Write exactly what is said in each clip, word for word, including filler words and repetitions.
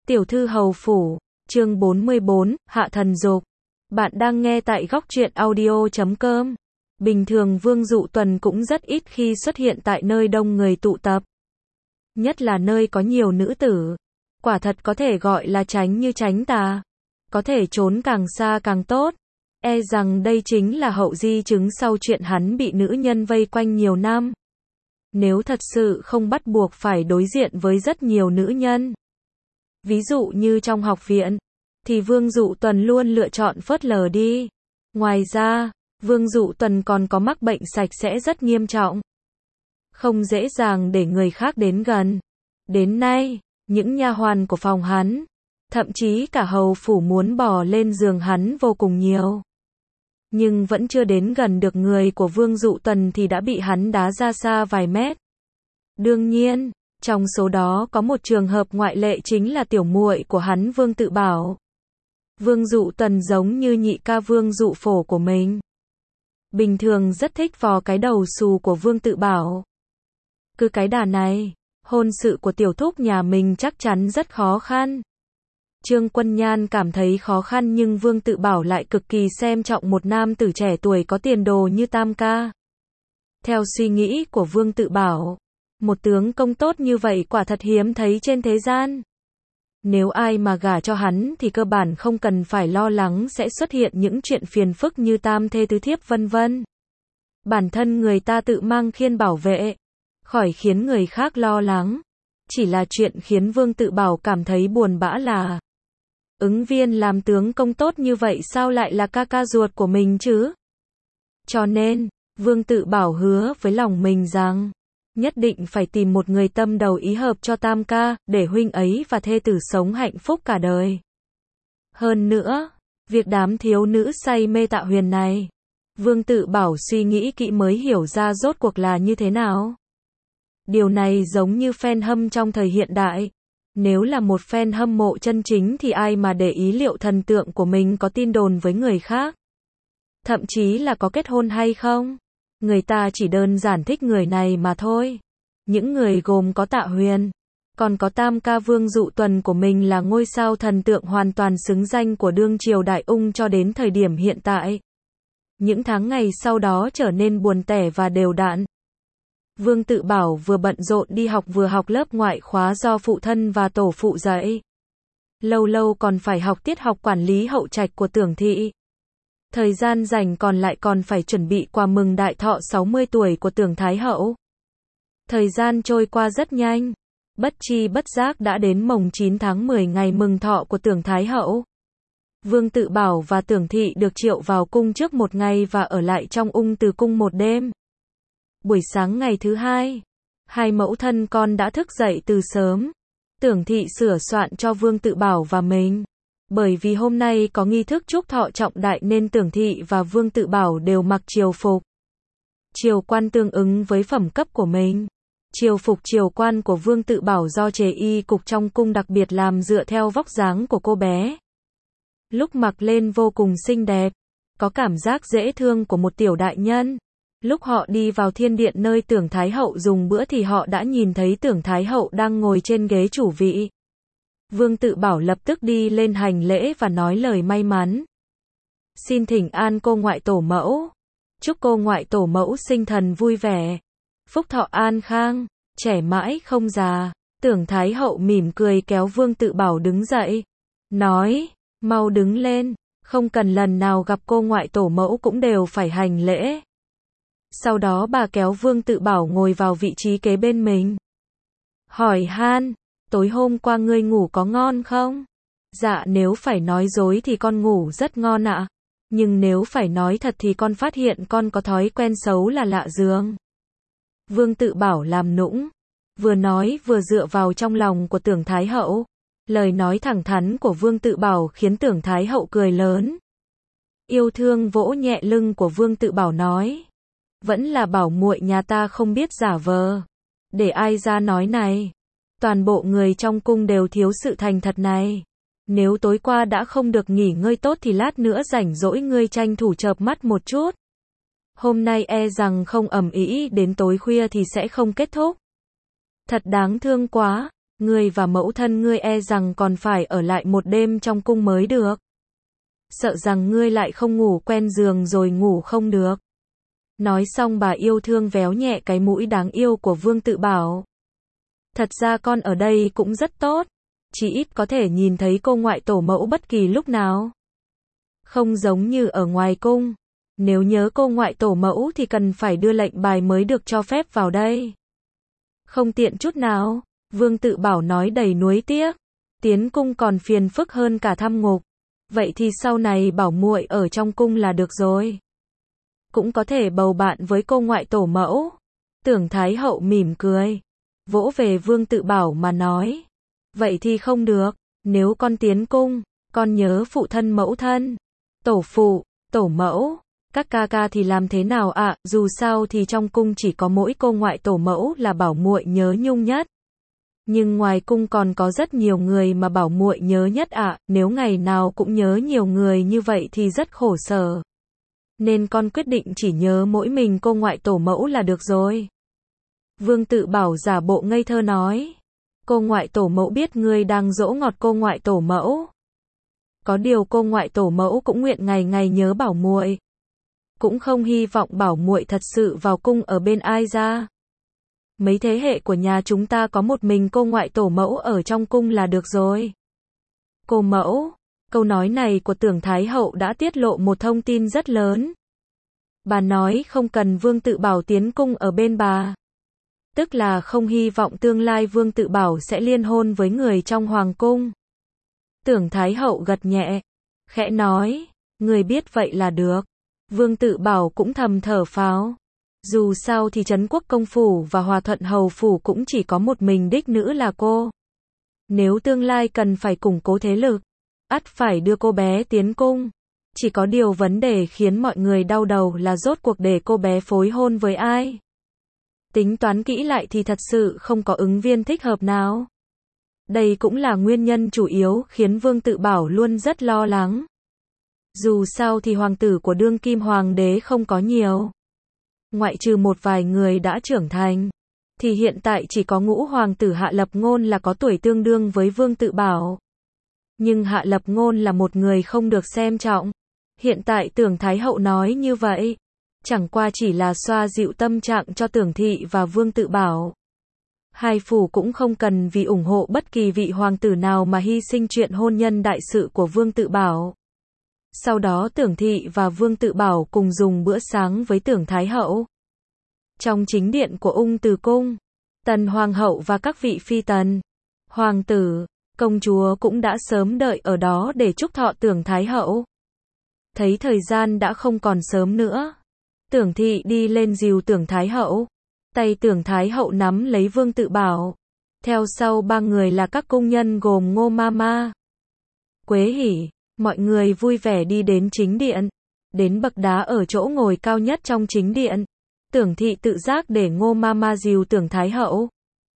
Tiểu thư hầu phủ, chương bốn mươi bốn, Hạ thần dục. Bạn đang nghe tại góc truyện audio chấm com. Bình thường Vương Dụ Tuần cũng rất ít khi xuất hiện tại nơi đông người tụ tập. Nhất là nơi có nhiều nữ tử. Quả thật có thể gọi là tránh như tránh tà. Có thể trốn càng xa càng tốt. E rằng đây chính là hậu di chứng sau chuyện hắn bị nữ nhân vây quanh nhiều năm. Nếu thật sự không bắt buộc phải đối diện với rất nhiều nữ nhân. Ví dụ như trong học viện, thì Vương Dụ Tuần luôn lựa chọn phớt lờ đi. Ngoài ra, Vương Dụ Tuần còn có mắc bệnh sạch sẽ rất nghiêm trọng. Không dễ dàng để người khác đến gần. Đến nay, những nha hoàn của phòng hắn, thậm chí cả hầu phủ muốn bò lên giường hắn vô cùng nhiều. Nhưng vẫn chưa đến gần được người của Vương Dụ Tuần thì đã bị hắn đá ra xa vài mét. Đương nhiên, trong số đó có một trường hợp ngoại lệ chính là tiểu muội của hắn Vương Tự Bảo. Vương Dụ Tuần giống như nhị ca Vương Dụ Phổ của mình. Bình thường rất thích vò cái đầu xù của Vương Tự Bảo. Cứ cái đà này, hôn sự của tiểu thúc nhà mình chắc chắn rất khó khăn. Trương Quân Nhan cảm thấy khó khăn nhưng Vương Tự Bảo lại cực kỳ xem trọng một nam tử trẻ tuổi có tiền đồ như Tam ca. Theo suy nghĩ của Vương Tự Bảo, một tướng công tốt như vậy quả thật hiếm thấy trên thế gian. Nếu ai mà gả cho hắn thì cơ bản không cần phải lo lắng sẽ xuất hiện những chuyện phiền phức như tam thê tứ thiếp vân vân. Bản thân người ta tự mang khiên bảo vệ, khỏi khiến người khác lo lắng. Chỉ là chuyện khiến Vương Tự Bảo cảm thấy buồn bã là ứng viên làm tướng công tốt như vậy sao lại là ca ca ruột của mình chứ? Cho nên, Vương Tự Bảo hứa với lòng mình rằng nhất định phải tìm một người tâm đầu ý hợp cho Tam ca, để huynh ấy và thê tử sống hạnh phúc cả đời. Hơn nữa, việc đám thiếu nữ say mê Tạ Huyền này, Vương Tự Bảo suy nghĩ kỹ mới hiểu ra rốt cuộc là như thế nào. Điều này giống như fan hâm trong thời hiện đại. Nếu là một fan hâm mộ chân chính thì ai mà để ý liệu thần tượng của mình có tin đồn với người khác. Thậm chí là có kết hôn hay không. Người ta chỉ đơn giản thích người này mà thôi. Những người gồm có Tạ Huyền, còn có Tam ca Vương Dụ Tuần của mình là ngôi sao thần tượng hoàn toàn xứng danh của đương triều Đại Ung cho đến thời điểm hiện tại. Những tháng ngày sau đó trở nên buồn tẻ và đều đặn. Vương Tự Bảo vừa bận rộn đi học vừa học lớp ngoại khóa do phụ thân và tổ phụ dạy. Lâu lâu còn phải học tiết học quản lý hậu trạch của Tưởng thị. Thời gian rảnh còn lại còn phải chuẩn bị quà mừng đại thọ sáu mươi tuổi của Tưởng Thái Hậu. Thời gian trôi qua rất nhanh. Bất chi bất giác đã đến mồng chín tháng mười ngày mừng thọ của Tưởng Thái Hậu. Vương Tự Bảo và Tưởng thị được triệu vào cung trước một ngày và ở lại trong ung từ cung một đêm. Buổi sáng ngày thứ hai, hai mẫu thân con đã thức dậy từ sớm. Tưởng thị sửa soạn cho Vương Tự Bảo và mình. Bởi vì hôm nay có nghi thức chúc thọ trọng đại nên Tưởng thị và Vương Tự Bảo đều mặc triều phục. Triều quan tương ứng với phẩm cấp của mình. Triều phục triều quan của Vương Tự Bảo do chế y cục trong cung đặc biệt làm dựa theo vóc dáng của cô bé. Lúc mặc lên vô cùng xinh đẹp, có cảm giác dễ thương của một tiểu đại nhân. Lúc họ đi vào thiên điện nơi Tưởng Thái Hậu dùng bữa thì họ đã nhìn thấy Tưởng Thái Hậu đang ngồi trên ghế chủ vị. Vương Tự Bảo lập tức đi lên hành lễ và nói lời may mắn. Xin thỉnh an cô ngoại tổ mẫu. Chúc cô ngoại tổ mẫu sinh thần vui vẻ. Phúc thọ an khang, trẻ mãi không già. Tưởng Thái Hậu mỉm cười kéo Vương Tự Bảo đứng dậy. Nói, mau đứng lên, không cần lần nào gặp cô ngoại tổ mẫu cũng đều phải hành lễ. Sau đó bà kéo Vương Tự Bảo ngồi vào vị trí kế bên mình. Hỏi han, tối hôm qua ngươi ngủ có ngon không? Dạ nếu phải nói dối thì con ngủ rất ngon ạ. Nhưng nếu phải nói thật thì con phát hiện con có thói quen xấu là lạ giường. Vương Tự Bảo làm nũng. Vừa nói vừa dựa vào trong lòng của Tưởng Thái Hậu. Lời nói thẳng thắn của Vương Tự Bảo khiến Tưởng Thái Hậu cười lớn. Yêu thương vỗ nhẹ lưng của Vương Tự Bảo nói. Vẫn là bảo muội nhà ta không biết giả vờ. Để ai ra nói này. Toàn bộ người trong cung đều thiếu sự thành thật này. Nếu tối qua đã không được nghỉ ngơi tốt thì lát nữa rảnh rỗi ngươi tranh thủ chợp mắt một chút. Hôm nay e rằng không ầm ĩ đến tối khuya thì sẽ không kết thúc. Thật đáng thương quá. ngươi và mẫu thân ngươi e rằng còn phải ở lại một đêm trong cung mới được. Sợ rằng ngươi lại không ngủ quen giường rồi ngủ không được. Nói xong bà yêu thương véo nhẹ cái mũi đáng yêu của Vương Tự Bảo. Thật ra con ở đây cũng rất tốt, chỉ ít có thể nhìn thấy cô ngoại tổ mẫu bất kỳ lúc nào. Không giống như ở ngoài cung, nếu nhớ cô ngoại tổ mẫu thì cần phải đưa lệnh bài mới được cho phép vào đây. Không tiện chút nào, Vương Tự Bảo nói đầy nuối tiếc, tiến cung còn phiền phức hơn cả thăm ngục. Vậy thì sau này bảo muội ở trong cung là được rồi. Cũng có thể bầu bạn với cô ngoại tổ mẫu. Tưởng Thái Hậu mỉm cười, vỗ về Vương Tự Bảo mà nói. Vậy thì không được, nếu con tiến cung, con nhớ phụ thân mẫu thân, tổ phụ, tổ mẫu, các ca ca thì làm thế nào ạ? À? Dù sao thì trong cung chỉ có mỗi cô ngoại tổ mẫu là bảo muội nhớ nhung nhất. Nhưng ngoài cung còn có rất nhiều người mà bảo muội nhớ nhất ạ, à, nếu ngày nào cũng nhớ nhiều người như vậy thì rất khổ sở. Nên con quyết định chỉ nhớ mỗi mình cô ngoại tổ mẫu là được rồi. Vương Tự Bảo giả bộ ngây thơ nói. Cô ngoại tổ mẫu biết ngươi đang dỗ ngọt cô ngoại tổ mẫu. Có điều cô ngoại tổ mẫu cũng nguyện ngày ngày nhớ bảo muội. Cũng không hy vọng bảo muội thật sự vào cung ở bên ai ra. Mấy thế hệ của nhà chúng ta có một mình cô ngoại tổ mẫu ở trong cung là được rồi. Cô mẫu, câu nói này của Tưởng Thái Hậu đã tiết lộ một thông tin rất lớn. Bà nói không cần Vương Tự Bảo tiến cung ở bên bà. Tức là không hy vọng tương lai Vương Tự Bảo sẽ liên hôn với người trong hoàng cung. Tưởng Thái Hậu gật nhẹ, khẽ nói, người biết vậy là được. Vương Tự Bảo cũng thầm thở phào. Dù sao thì Trấn Quốc công phủ và Hòa Thuận hầu phủ cũng chỉ có một mình đích nữ là cô. Nếu tương lai cần phải củng cố thế lực, ắt phải đưa cô bé tiến cung. Chỉ có điều vấn đề khiến mọi người đau đầu là rốt cuộc để cô bé phối hôn với ai. Tính toán kỹ lại thì thật sự không có ứng viên thích hợp nào. Đây cũng là nguyên nhân chủ yếu khiến Vương Tự Bảo luôn rất lo lắng. Dù sao thì hoàng tử của đương kim hoàng đế không có nhiều. Ngoại trừ một vài người đã trưởng thành, thì hiện tại chỉ có ngũ hoàng tử Hạ Lập Ngôn là có tuổi tương đương với Vương Tự Bảo. Nhưng Hạ Lập Ngôn là một người không được xem trọng. Hiện tại Tưởng Thái Hậu nói như vậy, chẳng qua chỉ là xoa dịu tâm trạng cho Tưởng Thị và Vương Tự Bảo. Hai phủ cũng không cần vì ủng hộ bất kỳ vị hoàng tử nào mà hy sinh chuyện hôn nhân đại sự của Vương Tự Bảo. Sau đó Tưởng Thị và Vương Tự Bảo cùng dùng bữa sáng với Tưởng Thái Hậu. Trong chính điện của Ung Từ Cung, Tần Hoàng hậu và các vị phi tần, hoàng tử, công chúa cũng đã sớm đợi ở đó để chúc thọ Tưởng Thái Hậu. Thấy thời gian đã không còn sớm nữa, Tưởng Thị đi lên dìu Tưởng Thái Hậu. Tay Tưởng Thái Hậu nắm lấy Vương Tự Bảo. Theo sau ba người là các cung nhân gồm Ngô Mama, Quế Hỉ. Mọi người vui vẻ đi đến chính điện. Đến bậc đá ở chỗ ngồi cao nhất trong chính điện. Tưởng Thị tự giác để Ngô Mama dìu Tưởng Thái Hậu.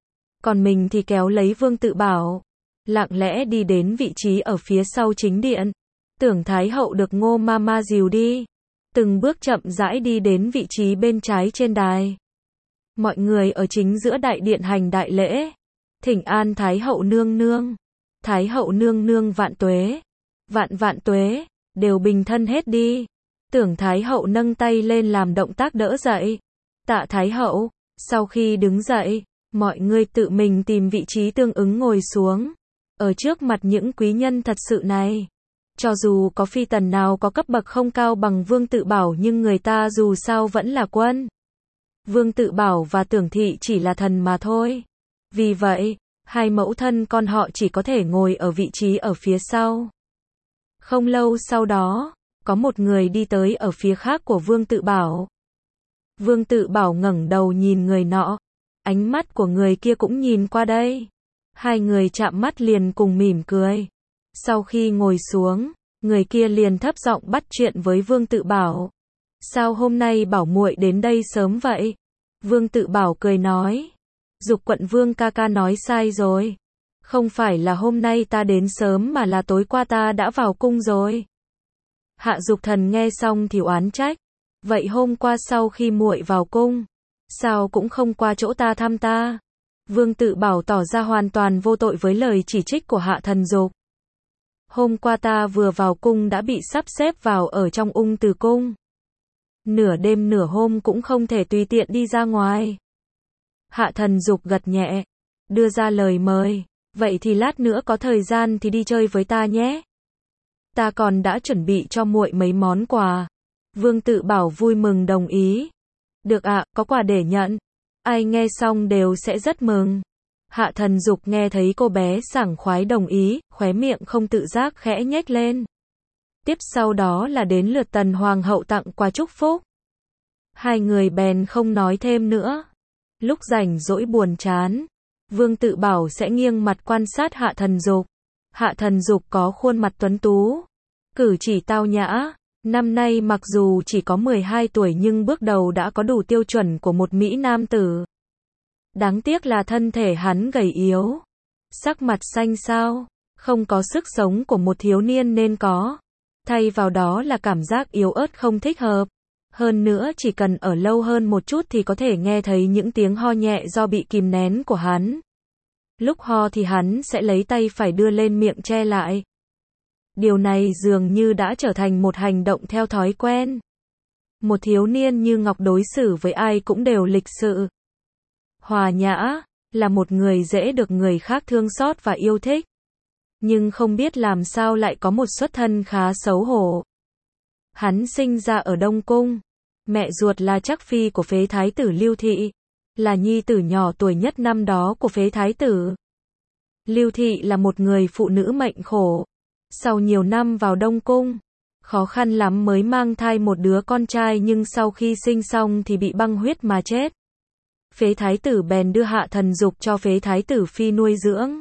Còn mình thì kéo lấy Vương Tự Bảo. Lặng lẽ đi đến vị trí ở phía sau chính điện. Tưởng Thái Hậu được Ngô Mama dìu đi. Từng bước chậm rãi đi đến vị trí bên trái trên đài. Mọi người ở chính giữa đại điện hành đại lễ. Thỉnh an Thái Hậu nương nương. Thái Hậu nương nương vạn tuế. Vạn vạn tuế, đều bình thân hết đi. Tưởng Thái Hậu nâng tay lên làm động tác đỡ dậy. Tạ Thái Hậu, sau khi đứng dậy, mọi người tự mình tìm vị trí tương ứng ngồi xuống. Ở trước mặt những quý nhân thật sự này. Cho dù có phi tần nào có cấp bậc không cao bằng Vương Tự Bảo nhưng người ta dù sao vẫn là quân. Vương Tự Bảo và Tưởng Thị chỉ là thần mà thôi. Vì vậy, hai mẫu thân con họ chỉ có thể ngồi ở vị trí ở phía sau. Không lâu sau đó, có một người đi tới ở phía khác của Vương Tự Bảo. Vương Tự Bảo ngẩng đầu nhìn người nọ. Ánh mắt của người kia cũng nhìn qua đây. Hai người chạm mắt liền cùng mỉm cười. Sau khi ngồi xuống, người kia liền thấp giọng bắt chuyện với Vương Tự Bảo. Sao hôm nay bảo muội đến đây sớm vậy? Vương Tự Bảo cười nói. Dục quận Vương ca ca nói sai rồi. Không phải là hôm nay ta đến sớm mà là tối qua ta đã vào cung rồi. Hạ Dục Thần nghe xong thì oán trách. Vậy hôm qua sau khi muội vào cung, sao cũng không qua chỗ ta thăm ta? Vương Tự Bảo tỏ ra hoàn toàn vô tội với lời chỉ trích của Hạ Thần Dục. Hôm qua ta vừa vào cung đã bị sắp xếp vào ở trong ung từ cung. Nửa đêm nửa hôm cũng không thể tùy tiện đi ra ngoài. Hạ Thần Dục gật nhẹ, đưa ra lời mời. Vậy thì lát nữa có thời gian thì đi chơi với ta nhé. Ta còn đã chuẩn bị cho muội mấy món quà. Vương Tự Bảo vui mừng đồng ý. Được ạ, có quà để nhận. Ai nghe xong đều sẽ rất mừng. Hạ Thần Dục nghe thấy cô bé sảng khoái đồng ý, khóe miệng không tự giác khẽ nhếch lên. Tiếp sau đó là đến lượt Tần Hoàng hậu tặng quà chúc phúc. Hai người bèn không nói thêm nữa. Lúc rảnh rỗi buồn chán, Vương Tự Bảo sẽ nghiêng mặt quan sát Hạ Thần Dục. Hạ Thần Dục có khuôn mặt tuấn tú, cử chỉ tao nhã. Năm nay mặc dù chỉ có mười hai tuổi nhưng bước đầu đã có đủ tiêu chuẩn của một mỹ nam tử. Đáng tiếc là thân thể hắn gầy yếu, sắc mặt xanh xao, không có sức sống của một thiếu niên nên có. Thay vào đó là cảm giác yếu ớt không thích hợp. Hơn nữa chỉ cần ở lâu hơn một chút thì có thể nghe thấy những tiếng ho nhẹ do bị kìm nén của hắn. Lúc ho thì hắn sẽ lấy tay phải đưa lên miệng che lại. Điều này dường như đã trở thành một hành động theo thói quen. Một thiếu niên như Ngọc đối xử với ai cũng đều lịch sự, hòa nhã, là một người dễ được người khác thương xót và yêu thích. Nhưng không biết làm sao lại có một xuất thân khá xấu hổ. Hắn sinh ra ở Đông Cung. Mẹ ruột là Trắc Phi của phế thái tử Lưu Thị, là nhi tử nhỏ tuổi nhất năm đó của phế thái tử. Lưu Thị là một người phụ nữ mệnh khổ. Sau nhiều năm vào Đông Cung, khó khăn lắm mới mang thai một đứa con trai nhưng sau khi sinh xong thì bị băng huyết mà chết. Phế thái tử bèn đưa Hạ Thần Dục cho phế thái tử Phi nuôi dưỡng.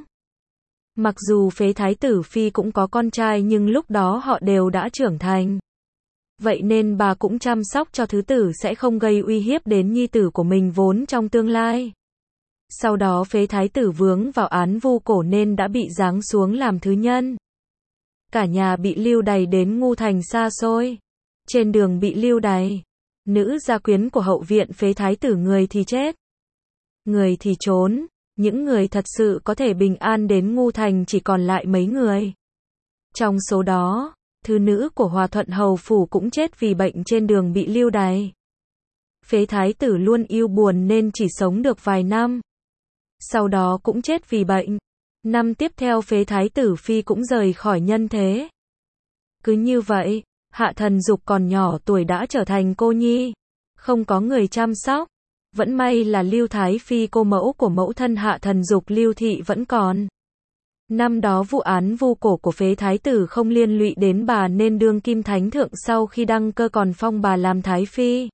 Mặc dù phế thái tử Phi cũng có con trai nhưng lúc đó họ đều đã trưởng thành. Vậy nên bà cũng chăm sóc cho thứ tử sẽ không gây uy hiếp đến nhi tử của mình vốn trong tương lai. Sau đó phế thái tử vướng vào án vu cổ nên đã bị giáng xuống làm thứ nhân. Cả nhà bị lưu đày đến Ngu Thành xa xôi. Trên đường bị lưu đày, nữ gia quyến của hậu viện phế thái tử người thì chết, người thì trốn. Những người thật sự có thể bình an đến Ngu Thành chỉ còn lại mấy người. Trong số đó, thư nữ của Hòa Thuận Hầu Phủ cũng chết vì bệnh trên đường bị lưu đày. Phế thái tử luôn yêu buồn nên chỉ sống được vài năm. Sau đó cũng chết vì bệnh. Năm tiếp theo phế thái tử Phi cũng rời khỏi nhân thế. Cứ như vậy, Hạ Thần Dục còn nhỏ tuổi đã trở thành cô nhi, không có người chăm sóc. Vẫn may là Lưu Thái Phi cô mẫu của mẫu thân Hạ Thần Dục Lưu Thị vẫn còn. Năm đó vụ án vu cổ của phế thái tử không liên lụy đến bà nên đương kim thánh thượng sau khi đăng cơ còn phong bà làm Thái Phi.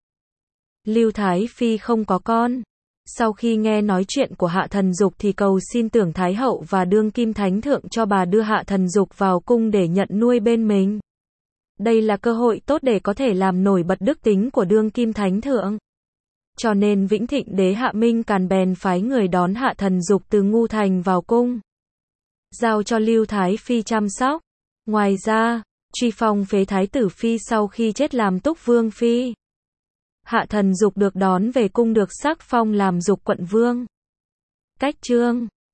Lưu Thái Phi không có con. Sau khi nghe nói chuyện của Hạ Thần Dục thì cầu xin Tưởng Thái Hậu và đương kim thánh thượng cho bà đưa Hạ Thần Dục vào cung để nhận nuôi bên mình. Đây là cơ hội tốt để có thể làm nổi bật đức tính của đương kim thánh thượng. Cho nên Vĩnh Thịnh đế Hạ Minh Càn bèn phái người đón Hạ Thần Dục từ Ngu Thành vào cung, giao cho Lưu Thái Phi chăm sóc. Ngoài ra, truy phong phế thái tử Phi sau khi chết làm Túc Vương Phi. Hạ Thần Dục được đón về cung được sắc phong làm Dục quận vương. Cách chương